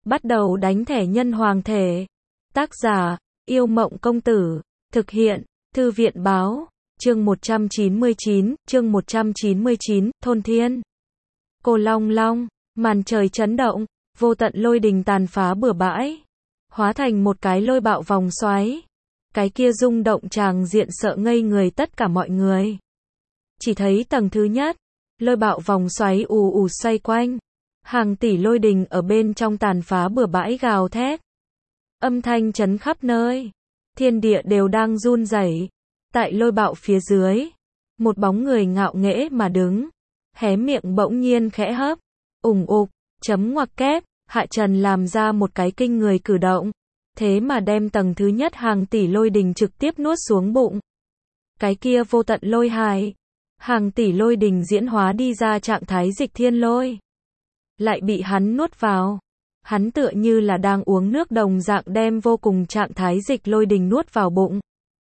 Bắt đầu đánh thẻ nhân hoàng thể. Tác giả, Yêu Mộng Công Tử. Thực hiện, Thư viện Báo. Chương 199, Thôn Thiên. Cô Long Long, màn trời chấn động, vô tận lôi đình tàn phá bừa bãi, hóa thành một cái lôi bạo vòng xoáy. Cái kia rung động tràng diện sợ ngây người tất cả mọi người. Chỉ thấy tầng thứ nhất, lôi bạo vòng xoáy ù ù xoay quanh. Hàng tỷ lôi đình ở bên trong tàn phá bừa bãi gào thét. Âm thanh chấn khắp nơi. Thiên địa đều đang run rẩy. Tại lôi bạo phía dưới, một bóng người ngạo nghễ mà đứng. Hé miệng bỗng nhiên khẽ hấp. Ủng ục, chấm ngoặc kép, Hạ Trần làm ra một cái kinh người cử động. Thế mà đem tầng thứ nhất hàng tỷ lôi đình trực tiếp nuốt xuống bụng. Cái kia vô tận lôi hài. Hàng tỷ lôi đình diễn hóa đi ra trạng thái dịch thiên lôi. Lại bị hắn nuốt vào. Hắn tựa như là đang uống nước đồng dạng đem vô cùng trạng thái dịch lôi đình nuốt vào bụng.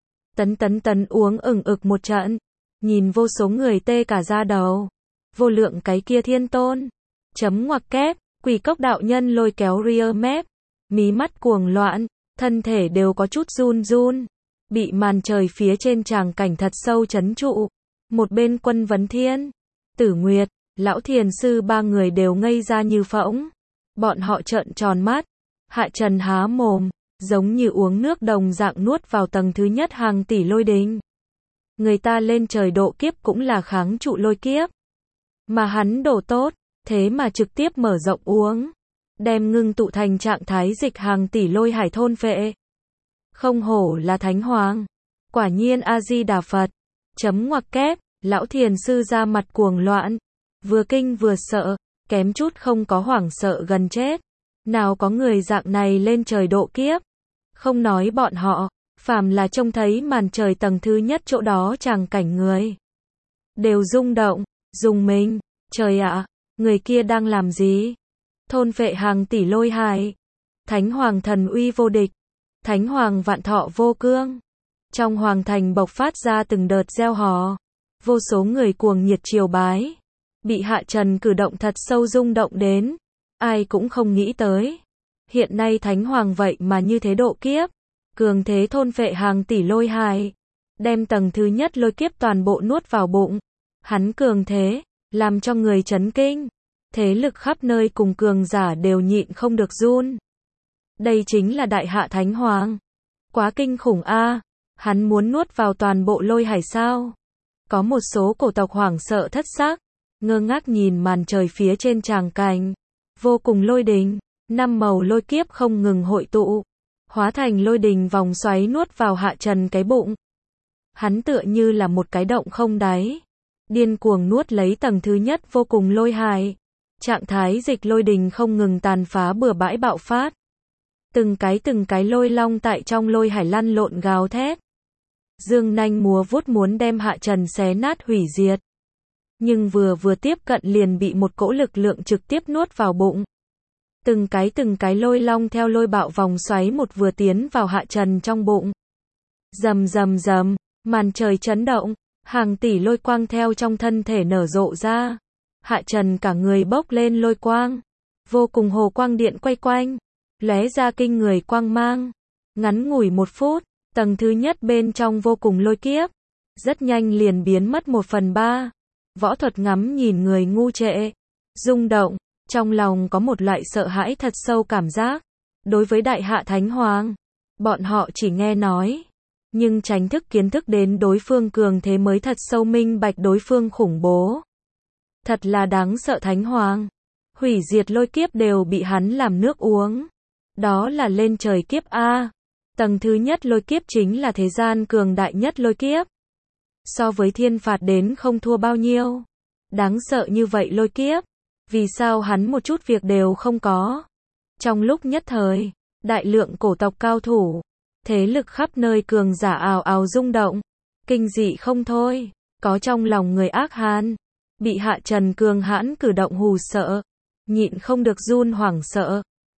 Tấn uống ực một trận. Nhìn vô số người tê cả da đầu. Vô lượng cái kia thiên tôn. Chấm ngoặc kép, Quỷ Cốc đạo nhân lôi kéo rear map. Mí mắt cuồng loạn, thân thể đều có chút run run. Bị màn trời phía trên tràng cảnh thật sâu chấn trụ. Một bên Quân Vấn Thiên, Tử Nguyệt, Lão Thiền Sư ba người đều ngây ra như phỗng. Bọn họ trợn tròn mắt. Hạ Trần há mồm, giống như uống nước đồng dạng nuốt vào tầng thứ nhất hàng tỷ lôi đình. Người ta lên trời độ kiếp cũng là kháng trụ lôi kiếp. Mà hắn đổ tốt, thế mà trực tiếp mở rộng uống. Đem ngưng tụ thành trạng thái dịch hàng tỷ lôi hải thôn phệ. Không hổ là Thánh Hoàng. Quả nhiên A-di-đà Phật. Chấm ngoặc kép, Lão Thiền Sư ra mặt cuồng loạn. Vừa kinh vừa sợ, kém chút không có hoảng sợ gần chết. Nào có người dạng này lên trời độ kiếp. Không nói bọn họ, phàm là trông thấy màn trời tầng thứ nhất chỗ đó tràng cảnh người. Đều rung động, rùng mình, trời ạ, người kia đang làm gì? Thôn phệ hàng tỷ lôi hài. Thánh Hoàng thần uy vô địch. Thánh Hoàng vạn thọ vô cương. Trong hoàng thành bộc phát ra từng đợt reo hò. Vô số người cuồng nhiệt triều bái. Bị Hạ Trần cử động thật sâu rung động đến. Ai cũng không nghĩ tới. Hiện nay Thánh Hoàng vậy mà như thế độ kiếp. Cường thế thôn phệ hàng tỷ lôi hài. Đem tầng thứ nhất lôi kiếp toàn bộ nuốt vào bụng. Hắn cường thế, làm cho người chấn kinh. Thế lực khắp nơi cùng cường giả đều nhịn không được run. Đây chính là Đại Hạ Thánh Hoàng. Quá kinh khủng a. Hắn muốn nuốt vào toàn bộ lôi hải sao? Có một số cổ tộc hoảng sợ thất xác, ngơ ngác nhìn màn trời phía trên tràng cảnh. Vô cùng lôi đình, 5 màu lôi kiếp không ngừng hội tụ. Hóa thành lôi đình vòng xoáy nuốt vào Hạ Trần cái bụng. Hắn tựa như là một cái động không đáy. Điên cuồng nuốt lấy tầng thứ nhất vô cùng lôi hài. Trạng thái dịch lôi đình không ngừng tàn phá bừa bãi bạo phát. Từng cái lôi long tại trong lôi hải lăn lộn gào thét. Dương nanh múa vuốt muốn đem Hạ Trần xé nát hủy diệt. Nhưng vừa tiếp cận liền bị một cỗ lực lượng trực tiếp nuốt vào bụng. Từng cái lôi long theo lôi bạo vòng xoáy một vừa tiến vào Hạ Trần trong bụng. Rầm rầm rầm, màn trời chấn động, hàng tỷ lôi quang theo trong thân thể nở rộ ra. Hạ Trần cả người bốc lên lôi quang. Vô cùng hồ quang điện quay quanh. Lóe ra kinh người quang mang. Ngắn ngủi 1 phút, tầng thứ nhất bên trong vô cùng lôi kiếp. Rất nhanh liền biến mất 1/3. Võ thuật ngắm nhìn người ngu trệ. Rung động, trong lòng có một loại sợ hãi thật sâu cảm giác. Đối với Đại Hạ Thánh Hoàng, bọn họ chỉ nghe nói. Nhưng tránh thức kiến thức đến đối phương cường thế mới thật sâu minh bạch đối phương khủng bố. Thật là đáng sợ Thánh Hoàng. Hủy diệt lôi kiếp đều bị hắn làm nước uống. Đó là lên trời kiếp A. Tầng thứ nhất lôi kiếp chính là thế gian cường đại nhất lôi kiếp. So với thiên phạt đến không thua bao nhiêu. Đáng sợ như vậy lôi kiếp. Vì sao hắn một chút việc đều không có? Trong lúc nhất thời, đại lượng cổ tộc cao thủ, thế lực khắp nơi cường giả ào ào rung động. Kinh dị không thôi. Có trong lòng người ác hàn. Bị Hạ Trần cường hãn cử động hù sợ. Nhịn không được run hoảng sợ.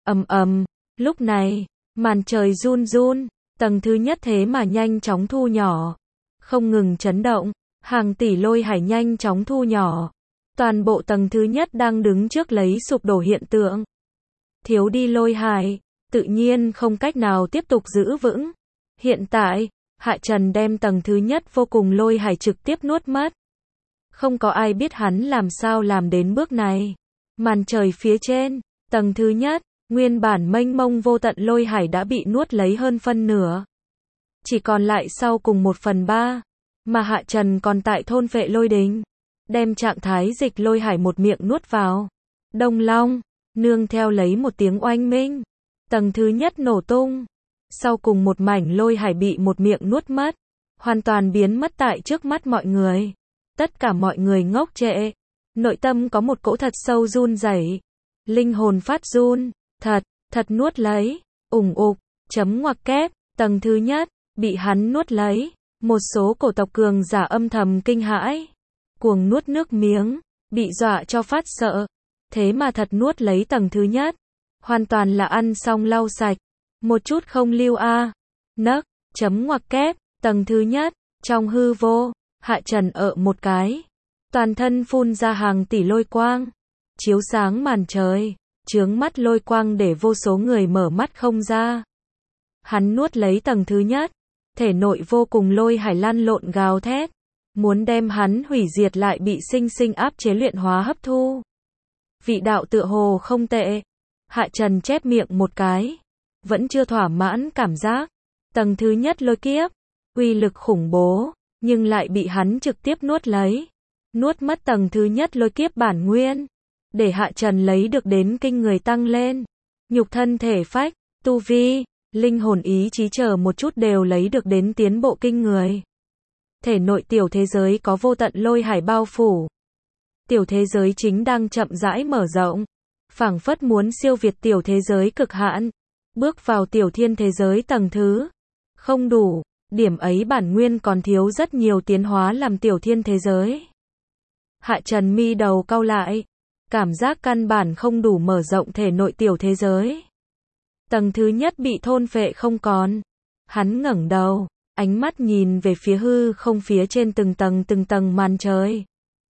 Ầm. Lúc này, màn trời run run. Tầng thứ nhất thế mà nhanh chóng thu nhỏ. Không ngừng chấn động. Hàng tỷ lôi hải nhanh chóng thu nhỏ. Toàn bộ tầng thứ nhất đang đứng trước lấy sụp đổ hiện tượng. thiếu đi lôi hải, tự nhiên không cách nào tiếp tục giữ vững. Hiện tại, Hạ Trần đem tầng thứ nhất vô cùng lôi hải trực tiếp nuốt mất. Không có ai biết hắn làm sao làm đến bước này. Màn trời phía trên, tầng thứ nhất, nguyên bản mênh mông vô tận lôi hải đã bị nuốt lấy hơn phân nửa. Chỉ còn lại sau cùng 1/3, mà Hạ Trần còn tại thôn vệ lôi đình, đem trạng thái dịch lôi hải một miệng nuốt vào. Đông long, nương theo lấy một tiếng oanh minh, tầng thứ nhất nổ tung. Sau cùng một mảnh lôi hải bị một miệng nuốt mất, hoàn toàn biến mất tại trước mắt mọi người. Tất cả mọi người ngốc trệ, nội tâm có một cỗ thật sâu run rẩy, linh hồn phát run, thật nuốt lấy, ủng ục, chấm ngoặc kép, tầng thứ nhất, bị hắn nuốt lấy, một số cổ tộc cường giả âm thầm kinh hãi, cuồng nuốt nước miếng, bị dọa cho phát sợ, thế mà thật nuốt lấy tầng thứ nhất, hoàn toàn là ăn xong lau sạch, một chút không lưu a. Nấc, chấm ngoặc kép, tầng thứ nhất, trong hư vô, Hạ Trần một cái, toàn thân phun ra hàng tỷ lôi quang, chiếu sáng màn trời, chướng mắt lôi quang để vô số người mở mắt không ra. Hắn nuốt lấy tầng thứ nhất, thể nội vô cùng lôi hải lăn lộn gào thét, muốn đem hắn hủy diệt lại bị sinh sinh áp chế luyện hóa hấp thu. Vị đạo tựa hồ không tệ. Hạ Trần chép miệng một cái, vẫn chưa thỏa mãn cảm giác. Tầng thứ nhất lôi kiếp, uy lực khủng bố, nhưng lại bị hắn trực tiếp nuốt lấy. Nuốt mất tầng thứ nhất lôi kiếp bản nguyên, để Hạ Trần lấy được đến kinh người tăng lên. Nhục thân thể phách, tu vi, linh hồn ý chí chờ một chút đều lấy được đến tiến bộ kinh người. Thể nội tiểu thế giới có vô tận lôi hải bao phủ. Tiểu thế giới chính đang chậm rãi mở rộng, phảng phất muốn siêu việt tiểu thế giới cực hạn, bước vào tiểu thiên thế giới tầng thứ. Không đủ, điểm ấy bản nguyên còn thiếu rất nhiều tiến hóa làm tiểu thiên thế giới. Hạ Trần mi đầu cau lại, cảm giác căn bản không đủ mở rộng thể nội tiểu thế giới. Tầng thứ nhất bị thôn phệ không còn. Hắn ngẩng đầu, ánh mắt nhìn về phía hư không phía trên từng tầng màn trời.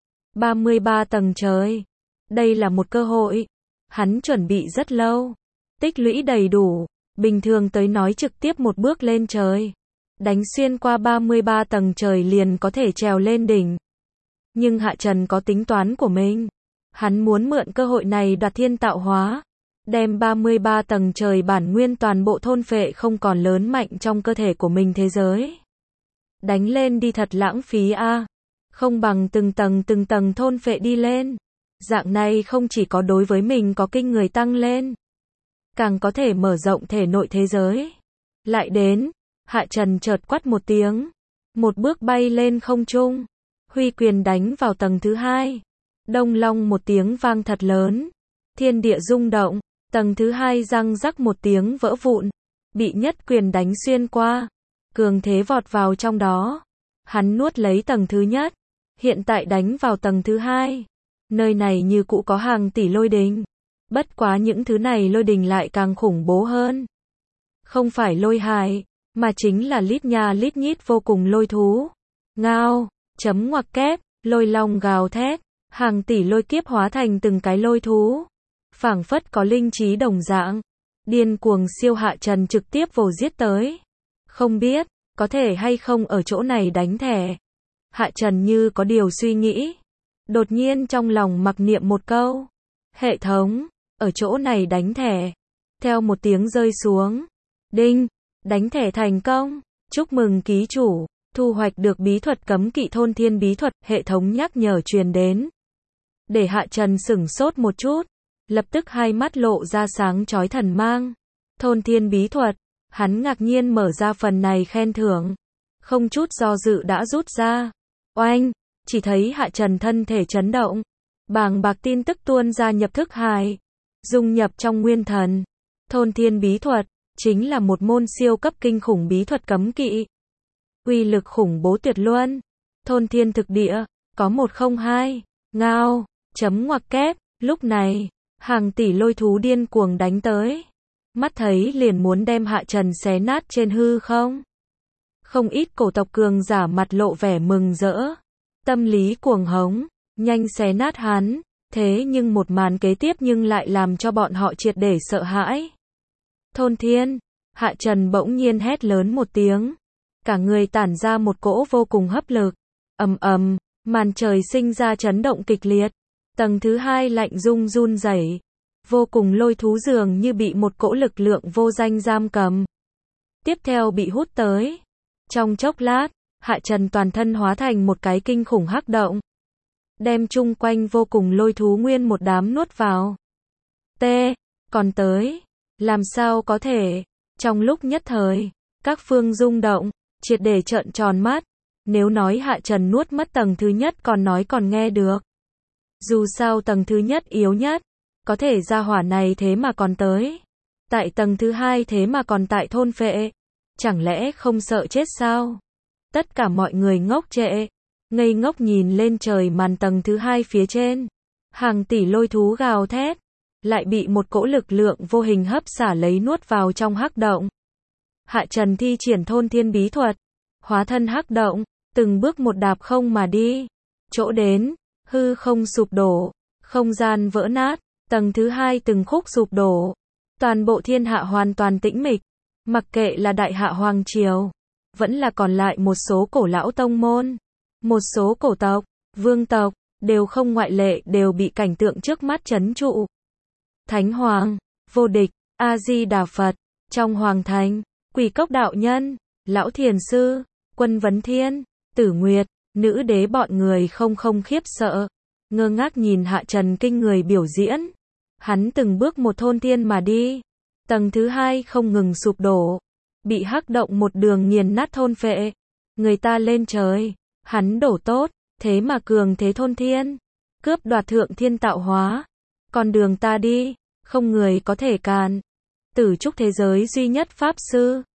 33 tầng trời. Đây là một cơ hội. Hắn chuẩn bị rất lâu. Tích lũy đầy đủ. Bình thường tới nói trực tiếp một bước lên trời. Đánh xuyên qua 33 tầng trời liền có thể trèo lên đỉnh. Nhưng Hạ Trần có tính toán của mình. Hắn muốn mượn cơ hội này đoạt thiên tạo hóa. Đem 33 tầng trời bản nguyên toàn bộ thôn phệ không còn lớn mạnh trong cơ thể của mình thế giới. Đánh lên đi thật lãng phí a. Không bằng từng tầng thôn phệ đi lên. Dạng này không chỉ có đối với mình có kinh người tăng lên, càng có thể mở rộng thể nội thế giới. Lại đến, Hạ Trần chợt quát một tiếng, một bước bay lên không trung, huy quyền đánh vào tầng thứ hai. Đông long một tiếng vang thật lớn, thiên địa rung động, tầng thứ hai răng rắc một tiếng vỡ vụn, bị nhất quyền đánh xuyên qua, cường thế vọt vào trong đó. Hắn nuốt lấy tầng thứ nhất, hiện tại đánh vào tầng thứ hai. Nơi này như cũ có hàng tỷ lôi đình, bất quá những thứ này lôi đình lại càng khủng bố hơn. Không phải lôi hải, mà chính là lít nha lít nhít vô cùng lôi thú. Ngao, chấm ngoặc kép, lôi long gào thét, hàng tỷ lôi kiếp hóa thành từng cái lôi thú, phảng phất có linh trí đồng dạng, điên cuồng siêu Hạ Trần trực tiếp vồ giết tới. Không biết, có thể hay không ở chỗ này đánh thẻ. Hạ Trần như có điều suy nghĩ, đột nhiên trong lòng mặc niệm một câu. Hệ thống, ở chỗ này đánh thẻ. Theo một tiếng rơi xuống. Đinh, đánh thẻ thành công. Chúc mừng ký chủ, thu hoạch được bí thuật cấm kỵ thôn thiên bí thuật, hệ thống nhắc nhở truyền đến. Để Hạ Trần sửng sốt một chút, lập tức hai mắt lộ ra sáng chói thần mang. Thôn thiên bí thuật, hắn ngạc nhiên mở ra phần này khen thưởng, không chút do dự đã rút ra. Oanh, chỉ thấy Hạ Trần thân thể chấn động, bàng bạc tin tức tuôn ra nhập thức hải, dung nhập trong nguyên thần. Thôn thiên bí thuật, chính là một môn siêu cấp kinh khủng bí thuật cấm kỵ. Uy lực khủng bố tuyệt luân. Thôn thiên thực địa, có 102. Ngao, chấm ngoặc kép, lúc này, hàng tỷ lôi thú điên cuồng đánh tới. Mắt thấy liền muốn đem Hạ Trần xé nát trên hư không. Không ít cổ tộc cường giả mặt lộ vẻ mừng rỡ. Tâm lý cuồng hống, nhanh xé nát hắn, Thế nhưng một màn kế tiếp nhưng lại làm cho bọn họ triệt để sợ hãi. Thôn thiên, Hạ Trần bỗng nhiên hét lớn một tiếng. Cả người tản ra một cỗ vô cùng hấp lực. Ầm ầm, màn trời sinh ra chấn động kịch liệt. Tầng thứ 2 lạnh rung run rẩy. Vô cùng lôi thú dường như bị một cỗ lực lượng vô danh giam cầm. Tiếp theo bị hút tới. Trong chốc lát, Hạ Trần toàn thân hóa thành một cái kinh khủng hắc động. Đem chung quanh vô cùng lôi thú nguyên một đám nuốt vào. Còn tới. Làm sao có thể. Trong lúc nhất thời, các phương rung động, triệt để trợn tròn mắt. Nếu nói Hạ Trần nuốt mất tầng thứ nhất còn nói còn nghe được. Dù sao tầng thứ nhất yếu nhất, có thể ra hỏa này thế mà còn tới. Tại tầng thứ 2 thế mà còn tại thôn phệ. Chẳng lẽ không sợ chết sao? Tất cả mọi người ngốc trệ, ngây ngốc nhìn lên trời màn tầng thứ 2 phía trên. Hàng tỷ lôi thú gào thét, lại bị một cỗ lực lượng vô hình hấp xả lấy nuốt vào trong hắc động. Hạ Trần thi triển thôn thiên bí thuật, hóa thân hắc động, từng bước một đạp không mà đi. Chỗ đến, hư không sụp đổ, không gian vỡ nát, tầng thứ 2 từng khúc sụp đổ. Toàn bộ thiên hạ hoàn toàn tĩnh mịch, mặc kệ là đại hạ hoàng triều, vẫn là còn lại một số cổ lão tông môn, một số cổ tộc, vương tộc, đều không ngoại lệ đều bị cảnh tượng trước mắt trấn trụ. Thánh Hoàng, vô địch, A-di-đà Phật, trong hoàng thành, Quỷ Cốc đạo nhân, Lão Thiền Sư, Quân Vấn Thiên, Tử Nguyệt, nữ đế bọn người không khiếp sợ, ngơ ngác nhìn Hạ Trần kinh người biểu diễn. Hắn từng bước một thôn thiên mà đi. Tầng thứ 2 không ngừng sụp đổ, bị hắc động một đường nghiền nát thôn phệ. Người ta lên trời, hắn đổ tốt, thế mà cường thế thôn thiên, cướp đoạt thượng thiên tạo hóa. Con đường ta đi, không người có thể cản. Tử trúc thế giới duy nhất pháp sư,